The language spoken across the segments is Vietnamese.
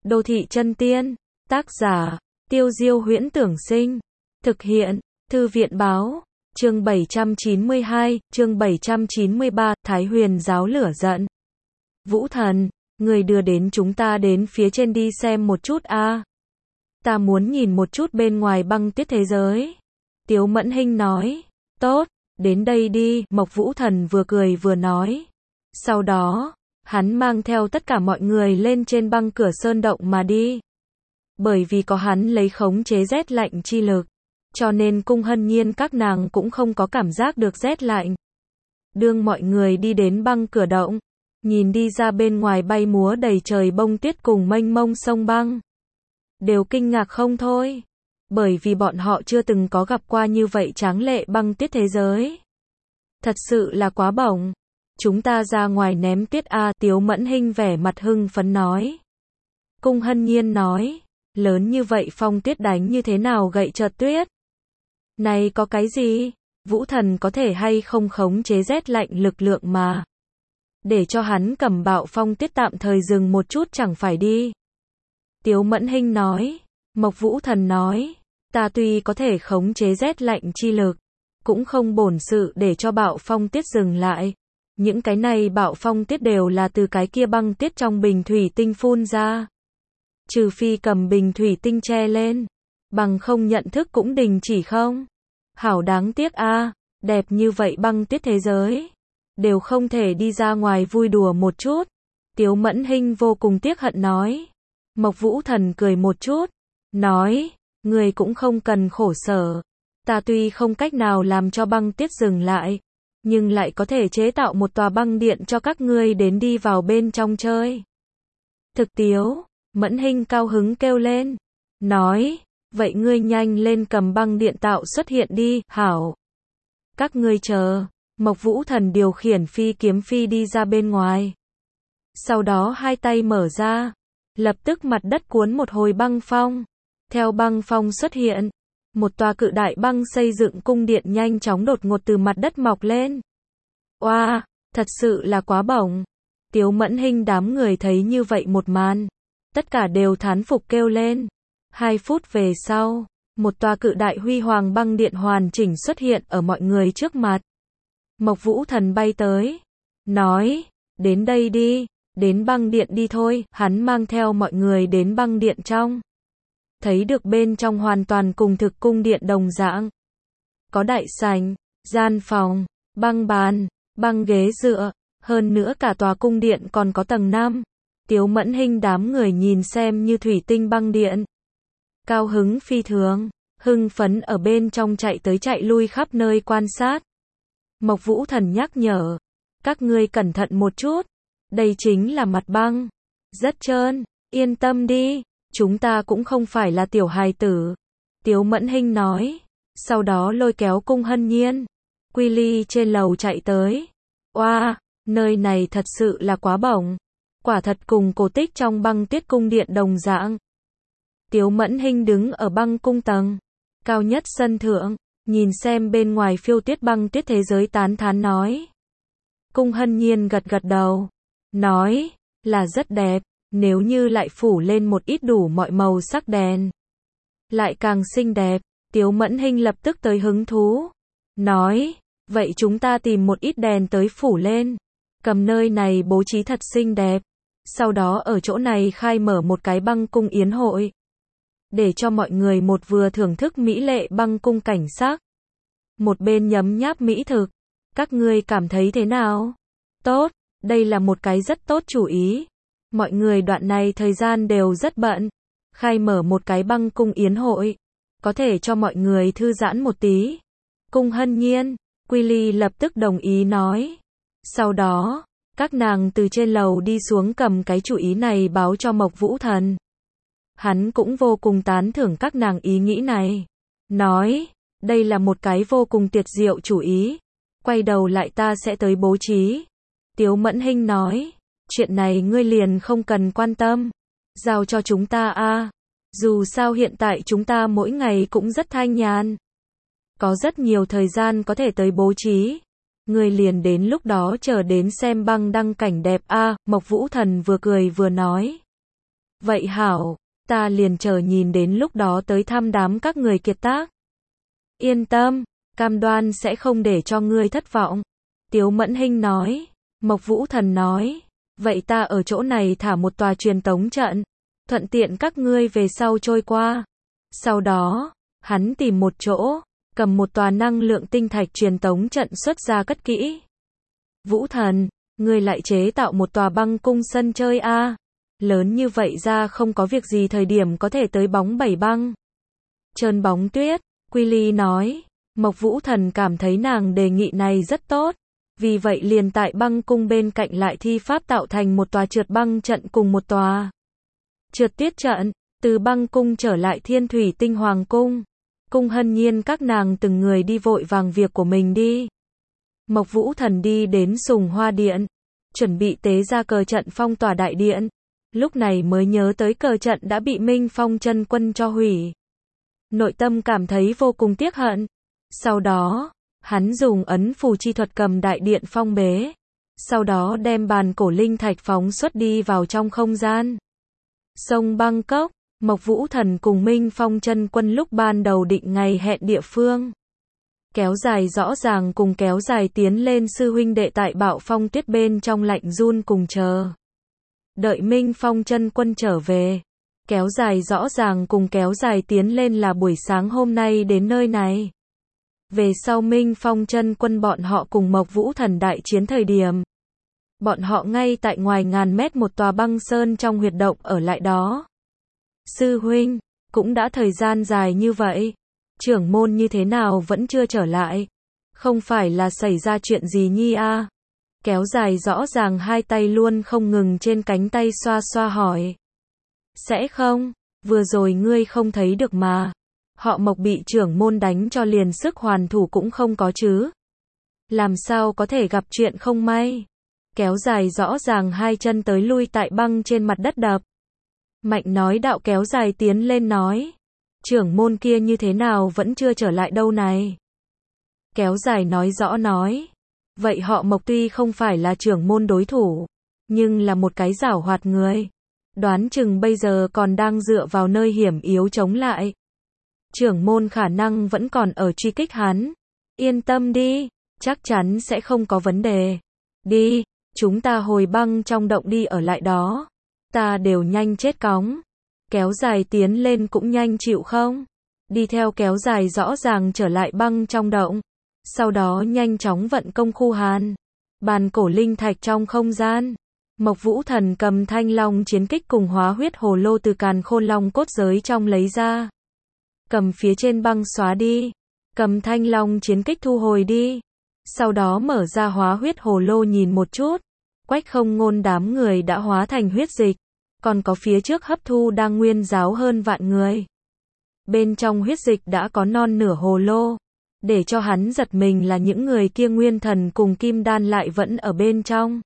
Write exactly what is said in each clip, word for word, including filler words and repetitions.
Đô thị chân tiên. Tác giả, Tiêu Diêu Huyễn Tưởng Sinh. Thực hiện, Thư viện Báo. Chương bảy trăm chín mươi hai, chương bảy trăm chín mươi ba, Thái Huyền giáo lửa giận. Vũ Thần, người đưa đến chúng ta đến phía trên đi xem một chút a. À. Ta muốn nhìn một chút bên ngoài băng tuyết thế giới. Tiếu Mẫn Hinh nói. Tốt, đến đây đi, Mộc Vũ Thần vừa cười vừa nói. Sau đó, hắn mang theo tất cả mọi người lên trên băng cửa sơn động mà đi. Bởi vì có hắn lấy khống chế rét lạnh chi lực, cho nên Cung Hân Nhiên các nàng cũng không có cảm giác được rét lạnh. Đương mọi người đi đến băng cửa động, nhìn đi ra bên ngoài bay múa đầy trời bông tuyết cùng mênh mông sông băng, đều kinh ngạc không thôi, bởi vì bọn họ chưa từng có gặp qua như vậy tráng lệ băng tuyết thế giới. Thật sự là quá bổng. Chúng ta ra ngoài ném tuyết a, à, Tiếu Mẫn Hinh vẻ mặt hưng phấn nói. Cung Hân Nhiên nói, lớn như vậy phong tuyết đánh như thế nào gậy chợt tuyết? Này có cái gì? Vũ Thần có thể hay không khống chế rét lạnh lực lượng mà. Để cho hắn cầm bạo phong tuyết tạm thời dừng một chút chẳng phải đi. Tiếu Mẫn Hinh nói. Mộc Vũ Thần nói, ta tuy có thể khống chế rét lạnh chi lực, cũng không bổn sự để cho bạo phong tuyết dừng lại. Những cái này bạo phong tuyết đều là từ cái kia băng tuyết trong bình thủy tinh phun ra. Trừ phi cầm bình thủy tinh che lên, bằng không nhận thức cũng đình chỉ không. Hảo đáng tiếc a, à, đẹp như vậy băng tuyết thế giới, đều không thể đi ra ngoài vui đùa một chút. Tiếu Mẫn Hinh vô cùng tiếc hận nói. Mộc Vũ Thần cười một chút, nói, người cũng không cần khổ sở. Ta tuy không cách nào làm cho băng tuyết dừng lại, nhưng lại có thể chế tạo một tòa băng điện cho các ngươi đến đi vào bên trong chơi. Thực Tiếu Mẫn Hinh cao hứng kêu lên, nói, vậy ngươi nhanh lên cầm băng điện tạo xuất hiện đi, hảo. Các ngươi chờ. Mộc Vũ Thần điều khiển phi kiếm phi đi ra bên ngoài. Sau đó hai tay mở ra, lập tức mặt đất cuốn một hồi băng phong. Theo băng phong xuất hiện, một tòa cự đại băng xây dựng cung điện nhanh chóng đột ngột từ mặt đất mọc lên. Oa, wow, thật sự là quá bổng. Tiếu Mẫn Hinh đám người thấy như vậy một màn, tất cả đều thán phục kêu lên. Hai phút về sau, một tòa cự đại huy hoàng băng điện hoàn chỉnh xuất hiện ở mọi người trước mặt. Mộc Vũ Thần bay tới, nói, đến đây đi, đến băng điện đi thôi. Hắn mang theo mọi người đến băng điện trong. Thấy được bên trong hoàn toàn cùng thực cung điện đồng dạng. Có đại sảnh, gian phòng, băng bàn, băng ghế dựa, hơn nữa cả tòa cung điện còn có tầng năm. Tiếu Mẫn Hinh đám người nhìn xem như thủy tinh băng điện. Cao hứng phi thường, hưng phấn ở bên trong chạy tới chạy lui khắp nơi quan sát. Mộc Vũ Thần nhắc nhở, các ngươi cẩn thận một chút, đây chính là mặt băng, rất trơn, yên tâm đi, chúng ta cũng không phải là tiểu hài tử. Tiếu Mẫn Hinh nói, sau đó lôi kéo Cung Hân Nhiên, Quy Ly trên lầu chạy tới. Oa, wow, nơi này thật sự là quá bổng, quả thật cùng cổ tích trong băng tuyết cung điện đồng dạng. Tiếu Mẫn Hinh đứng ở băng cung tầng cao nhất sân thượng, nhìn xem bên ngoài phiêu tuyết băng tuyết thế giới tán thán nói. Cung Hân Nhiên gật gật đầu, nói, là rất đẹp, nếu như lại phủ lên một ít đủ mọi màu sắc đèn, lại càng xinh đẹp. Tiếu Mẫn Hinh lập tức tới hứng thú, nói, vậy chúng ta tìm một ít đèn tới phủ lên, cầm nơi này bố trí thật xinh đẹp, sau đó ở chỗ này khai mở một cái băng cung yến hội, để cho mọi người một vừa thưởng thức mỹ lệ băng cung cảnh sắc, một bên nhấm nháp mỹ thực. Các ngươi cảm thấy thế nào? Tốt, đây là một cái rất tốt chủ ý. Mọi người đoạn này thời gian đều rất bận, khai mở một cái băng cung yến hội, có thể cho mọi người thư giãn một tí. Cung Hân Nhiên, Quy Ly lập tức đồng ý nói. Sau đó, các nàng từ trên lầu đi xuống cầm cái chủ ý này báo cho Mộc Vũ Thần. Hắn cũng vô cùng tán thưởng các nàng ý nghĩ này, nói, đây là một cái vô cùng tuyệt diệu chủ ý, quay đầu lại ta sẽ tới bố trí. Tiếu Mẫn Hinh nói, chuyện này ngươi liền không cần quan tâm, giao cho chúng ta a, à. Dù sao hiện tại chúng ta mỗi ngày cũng rất thanh nhàn, có rất nhiều thời gian có thể tới bố trí. Ngươi liền đến lúc đó chờ đến xem băng đăng cảnh đẹp a. À. Mộc Vũ Thần vừa cười vừa nói. Vậy hảo, ta liền chờ nhìn đến lúc đó tới thăm đám các người kiệt tác. Yên tâm, cam đoan sẽ không để cho ngươi thất vọng. Tiếu Mẫn Hinh nói. Mộc Vũ Thần nói. Vậy ta ở chỗ này thả một tòa truyền tống trận. Thuận tiện các ngươi về sau trôi qua. Sau đó, hắn tìm một chỗ, cầm một tòa năng lượng tinh thạch truyền tống trận xuất ra cất kỹ. Vũ Thần, ngươi lại chế tạo một tòa băng cung sân chơi a? À? Lớn như vậy ra không có việc gì thời điểm có thể tới bóng bảy băng. Trơn bóng tuyết, Quy Ly nói. Mộc Vũ Thần cảm thấy nàng đề nghị này rất tốt. Vì vậy liền tại băng cung bên cạnh lại thi pháp tạo thành một tòa trượt băng trận cùng một tòa trượt tuyết trận, từ băng cung trở lại Thiên Thủy Tinh Hoàng cung. Cung Hân Nhiên các nàng từng người đi vội vàng việc của mình đi. Mộc Vũ Thần đi đến Sùng Hoa Điện, chuẩn bị tế ra cờ trận phong tỏa đại điện. Lúc này mới nhớ tới cờ trận đã bị Minh Phong chân quân cho hủy. Nội tâm cảm thấy vô cùng tiếc hận. Sau đó, hắn dùng ấn phù chi thuật cầm đại điện phong bế. Sau đó đem bàn cổ linh thạch phóng xuất đi vào trong không gian. Sông Bangkok, Mộc Vũ Thần cùng Minh Phong chân quân lúc ban đầu định ngày hẹn địa phương. Kéo dài rõ ràng cùng kéo dài tiến lên sư huynh đệ tại bạo phong tuyết bên trong lạnh run cùng chờ. Đợi Minh Phong chân quân trở về. Kéo dài rõ ràng cùng kéo dài tiến lên là buổi sáng hôm nay đến nơi này. Về sau Minh Phong chân quân bọn họ cùng Mộc Vũ Thần đại chiến thời điểm. Bọn họ ngay tại ngoài ngàn mét một tòa băng sơn trong huyệt động ở lại đó. Sư huynh, cũng đã thời gian dài như vậy. Trưởng môn như thế nào vẫn chưa trở lại? Không phải là xảy ra chuyện gì nhi a? À? Kéo dài rõ ràng hai tay luôn không ngừng trên cánh tay xoa xoa hỏi. Sẽ không, vừa rồi ngươi không thấy được mà. Họ Mộc bị trưởng môn đánh cho liền sức hoàn thủ cũng không có chứ. Làm sao có thể gặp chuyện không may. Kéo dài rõ ràng hai chân tới lui tại băng trên mặt đất đập. Mạnh nói đạo kéo dài tiến lên nói. Trưởng môn kia như thế nào vẫn chưa trở lại đâu này. Kéo dài nói rõ nói. Vậy họ Mộc tuy không phải là trưởng môn đối thủ, nhưng là một cái giảo hoạt người. Đoán chừng bây giờ còn đang dựa vào nơi hiểm yếu chống lại. Trưởng môn khả năng vẫn còn ở truy kích hắn. Yên tâm đi, chắc chắn sẽ không có vấn đề. Đi, chúng ta hồi băng trong động đi ở lại đó. Ta đều nhanh chết cóng. Kéo dài tiến lên cũng nhanh chịu không? Đi theo kéo dài rõ ràng trở lại băng trong động. Sau đó nhanh chóng vận công khu hàn. Bàn cổ linh thạch trong không gian. Mộc Vũ Thần cầm thanh long chiến kích cùng hóa huyết hồ lô từ càn khôn long cốt giới trong lấy ra. Cầm phía trên băng xóa đi. Cầm thanh long chiến kích thu hồi đi. Sau đó mở ra hóa huyết hồ lô nhìn một chút. Quách Không Ngôn đám người đã hóa thành huyết dịch. Còn có phía trước hấp thu đang nguyên giáo hơn vạn người. Bên trong huyết dịch đã có non nửa hồ lô. Để cho hắn giật mình là những người kia nguyên thần cùng kim đan lại vẫn ở bên trong.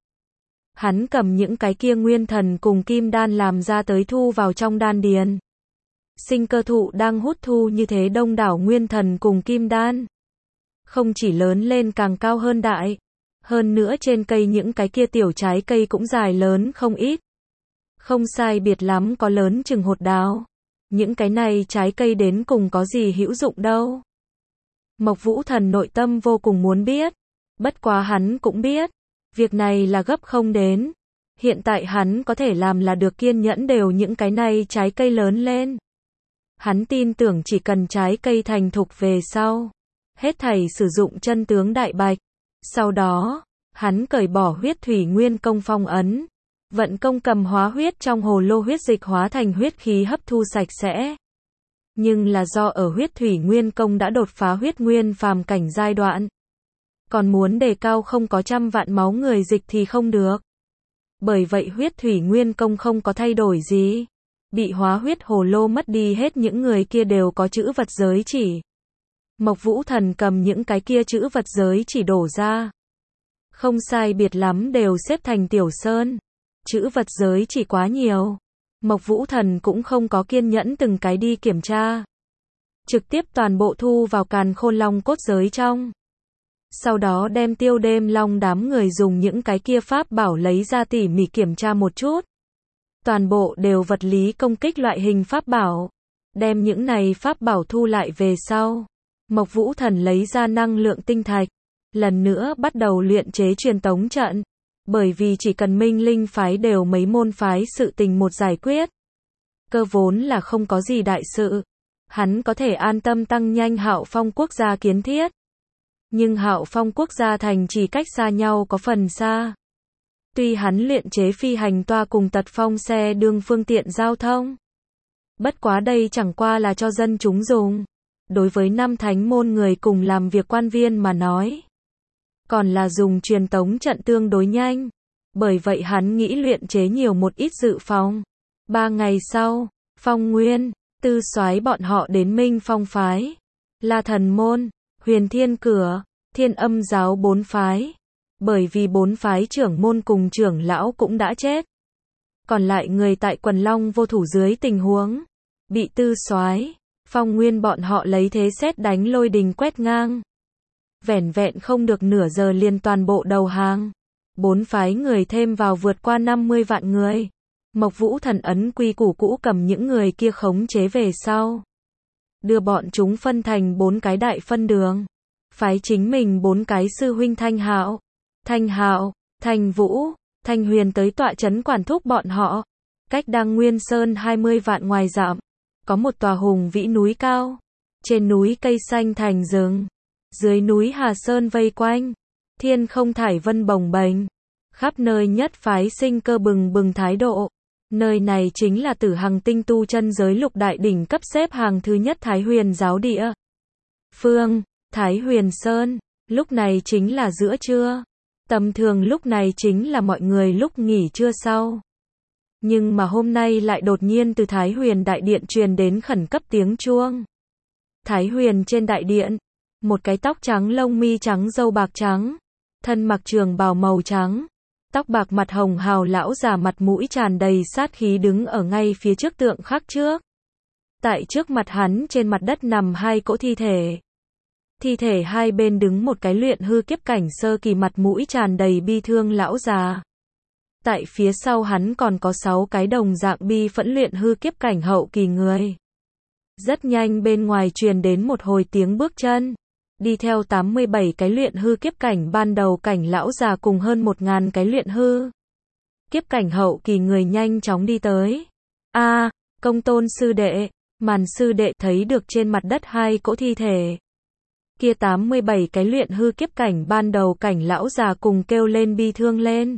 Hắn cầm những cái kia nguyên thần cùng kim đan làm ra tới thu vào trong đan điền. Sinh cơ thụ đang hút thu như thế đông đảo nguyên thần cùng kim đan. Không chỉ lớn lên càng cao hơn đại. Hơn nữa trên cây những cái kia tiểu trái cây cũng dài lớn không ít. Không sai biệt lắm có lớn chừng hột đào. Những cái này trái cây đến cùng có gì hữu dụng đâu. Mộc Vũ Thần nội tâm vô cùng muốn biết. Bất quá hắn cũng biết. Việc này là gấp không đến. Hiện tại hắn có thể làm là được kiên nhẫn đều những cái này trái cây lớn lên. Hắn tin tưởng chỉ cần trái cây thành thục về sau. Hết thảy sử dụng chân tướng đại bạch. Sau đó, hắn cởi bỏ huyết thủy nguyên công phong ấn. Vận công cầm hóa huyết trong hồ lô huyết dịch hóa thành huyết khí hấp thu sạch sẽ. Nhưng là do ở huyết thủy nguyên công đã đột phá huyết nguyên phàm cảnh giai đoạn. Còn muốn đề cao không có trăm vạn máu người dịch thì không được. Bởi vậy huyết thủy nguyên công không có thay đổi gì. Bị hóa huyết hồ lô mất đi hết những người kia đều có chữ vật giới chỉ. Mộc Vũ Thần cầm những cái kia chữ vật giới chỉ đổ ra. Không sai biệt lắm đều xếp thành tiểu sơn. Chữ vật giới chỉ quá nhiều. Mộc Vũ Thần cũng không có kiên nhẫn từng cái đi kiểm tra. Trực tiếp toàn bộ thu vào càn khôn long cốt giới trong. Sau đó đem Tiêu Đêm Long đám người dùng những cái kia pháp bảo lấy ra tỉ mỉ kiểm tra một chút. Toàn bộ đều vật lý công kích loại hình pháp bảo. Đem những này pháp bảo thu lại về sau. Mộc Vũ Thần lấy ra năng lượng tinh thạch. Lần nữa bắt đầu luyện chế truyền tống trận. Bởi vì chỉ cần Minh Linh phái đều mấy môn phái sự tình một giải quyết. Cơ vốn là không có gì đại sự. Hắn có thể an tâm tăng nhanh Hạo Phong quốc gia kiến thiết. Nhưng Hạo Phong quốc gia thành chỉ cách xa nhau có phần xa. Tuy hắn luyện chế phi hành toa cùng tật phong xe đương phương tiện giao thông. Bất quá đây chẳng qua là cho dân chúng dùng. Đối với năm thánh môn người cùng làm việc quan viên mà nói. Còn là dùng truyền tống trận tương đối nhanh. Bởi vậy hắn nghĩ luyện chế nhiều một ít dự phòng. Ba ngày sau, Phong Nguyên, Tư Soái bọn họ đến Minh Phong phái, La Thần môn, Huyền Thiên cửa, Thiên Âm giáo bốn phái. Bởi vì bốn phái trưởng môn cùng trưởng lão cũng đã chết. Còn lại người tại Quần Long vô thủ dưới tình huống bị Tư Soái, Phong Nguyên bọn họ lấy thế sét đánh lôi đình quét ngang. Vẻn vẹn không được nửa giờ liền toàn bộ đầu hàng. Bốn phái người thêm vào vượt qua năm mươi vạn người. Mộc Vũ Thần ấn quy củ cũ cầm những người kia khống chế về sau. Đưa bọn chúng phân thành bốn cái đại phân đường. Phái chính mình bốn cái sư huynh Thanh Hạo, Thanh Hạo, Thanh Vũ, Thanh Huyền tới tọa trấn quản thúc bọn họ. Cách Đăng Nguyên Sơn hai mươi vạn ngoài dặm, có một tòa hùng vĩ núi cao. Trên núi cây xanh thành rừng. Dưới núi Hà Sơn vây quanh. Thiên không thải vân bồng bềnh. Khắp nơi nhất phái sinh cơ bừng bừng thái độ. Nơi này chính là Tử Hằng tinh tu chân giới lục đại đỉnh cấp xếp hàng thứ nhất Thái Huyền giáo địa. Phương, Thái Huyền Sơn, lúc này chính là giữa trưa. Tầm thường lúc này chính là mọi người lúc nghỉ trưa sau. Nhưng mà hôm nay lại đột nhiên từ Thái Huyền đại điện truyền đến khẩn cấp tiếng chuông. Thái Huyền trên đại điện, một cái tóc trắng lông mi trắng râu bạc trắng, thân mặc trường bào màu trắng, tóc bạc mặt hồng hào lão già mặt mũi tràn đầy sát khí đứng ở ngay phía trước tượng khắc trước. Tại trước mặt hắn trên mặt đất nằm hai cỗ thi thể. Thi thể hai bên đứng một cái luyện hư kiếp cảnh sơ kỳ mặt mũi tràn đầy bi thương lão già. Tại phía sau hắn còn có sáu cái đồng dạng bi phẫn luyện hư kiếp cảnh hậu kỳ người. Rất nhanh bên ngoài truyền đến một hồi tiếng bước chân. Đi theo tám mươi bảy cái luyện hư kiếp cảnh ban đầu cảnh lão già cùng hơn một ngàn cái luyện hư kiếp cảnh hậu kỳ người nhanh chóng đi tới. A, à, Công Tôn sư đệ, Màn sư đệ thấy được trên mặt đất hai cỗ thi thể. Kia tám mươi bảy cái luyện hư kiếp cảnh ban đầu cảnh lão già cùng kêu lên bi thương lên.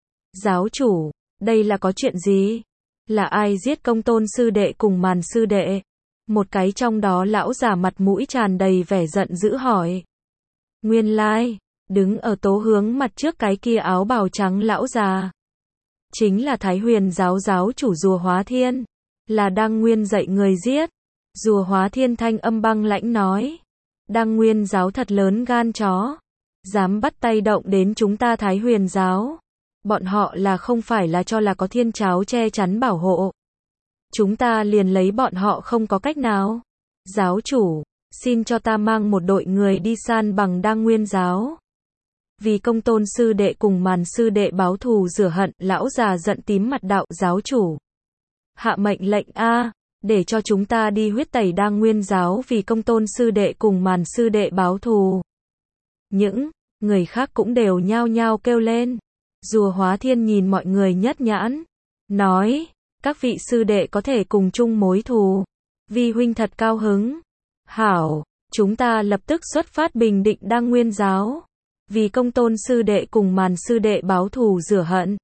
Giáo chủ, đây là có chuyện gì? Là ai giết Công Tôn sư đệ cùng Màn sư đệ? Một cái trong đó lão già mặt mũi tràn đầy vẻ giận dữ hỏi. Nguyên lai, đứng ở tố hướng mặt trước cái kia áo bào trắng lão già. Chính là Thái Huyền giáo giáo chủ Rùa Hóa Thiên. Là Đăng Nguyên dạy người giết. Rùa Hóa Thiên thanh âm băng lãnh nói. Đăng Nguyên giáo thật lớn gan chó. Dám bắt tay động đến chúng ta Thái Huyền giáo. Bọn họ là không phải là cho là có thiên cháo che chắn bảo hộ. Chúng ta liền lấy bọn họ không có cách nào. Giáo chủ, xin cho ta mang một đội người đi san bằng Đăng Nguyên giáo. Vì Công Tôn sư đệ cùng Màn sư đệ báo thù rửa hận, lão già giận tím mặt đạo giáo chủ. Hạ mệnh lệnh A, để cho chúng ta đi huyết tẩy Đăng Nguyên giáo vì Công Tôn sư đệ cùng Màn sư đệ báo thù. Những người khác cũng đều nhao nhao kêu lên. Rùa Hóa Thiên nhìn mọi người nhất nhãn, nói, các vị sư đệ có thể cùng chung mối thù. Vi huynh thật cao hứng. Hảo, chúng ta lập tức xuất phát bình định Đăng Nguyên giáo. Vì Công Tôn sư đệ cùng Màn sư đệ báo thù rửa hận.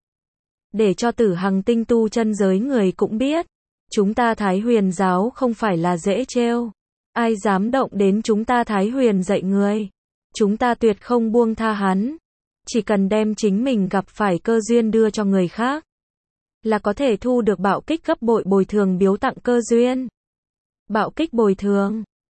Để cho Tử Hằng tinh tu chân giới người cũng biết. Chúng ta Thái Huyền giáo không phải là dễ trêu. Ai dám động đến chúng ta Thái Huyền dạy người. Chúng ta tuyệt không buông tha hắn. Chỉ cần đem chính mình gặp phải cơ duyên đưa cho người khác. Là có thể thu được bạo kích gấp bội bồi thường biếu tặng cơ duyên. Bạo kích bồi thường.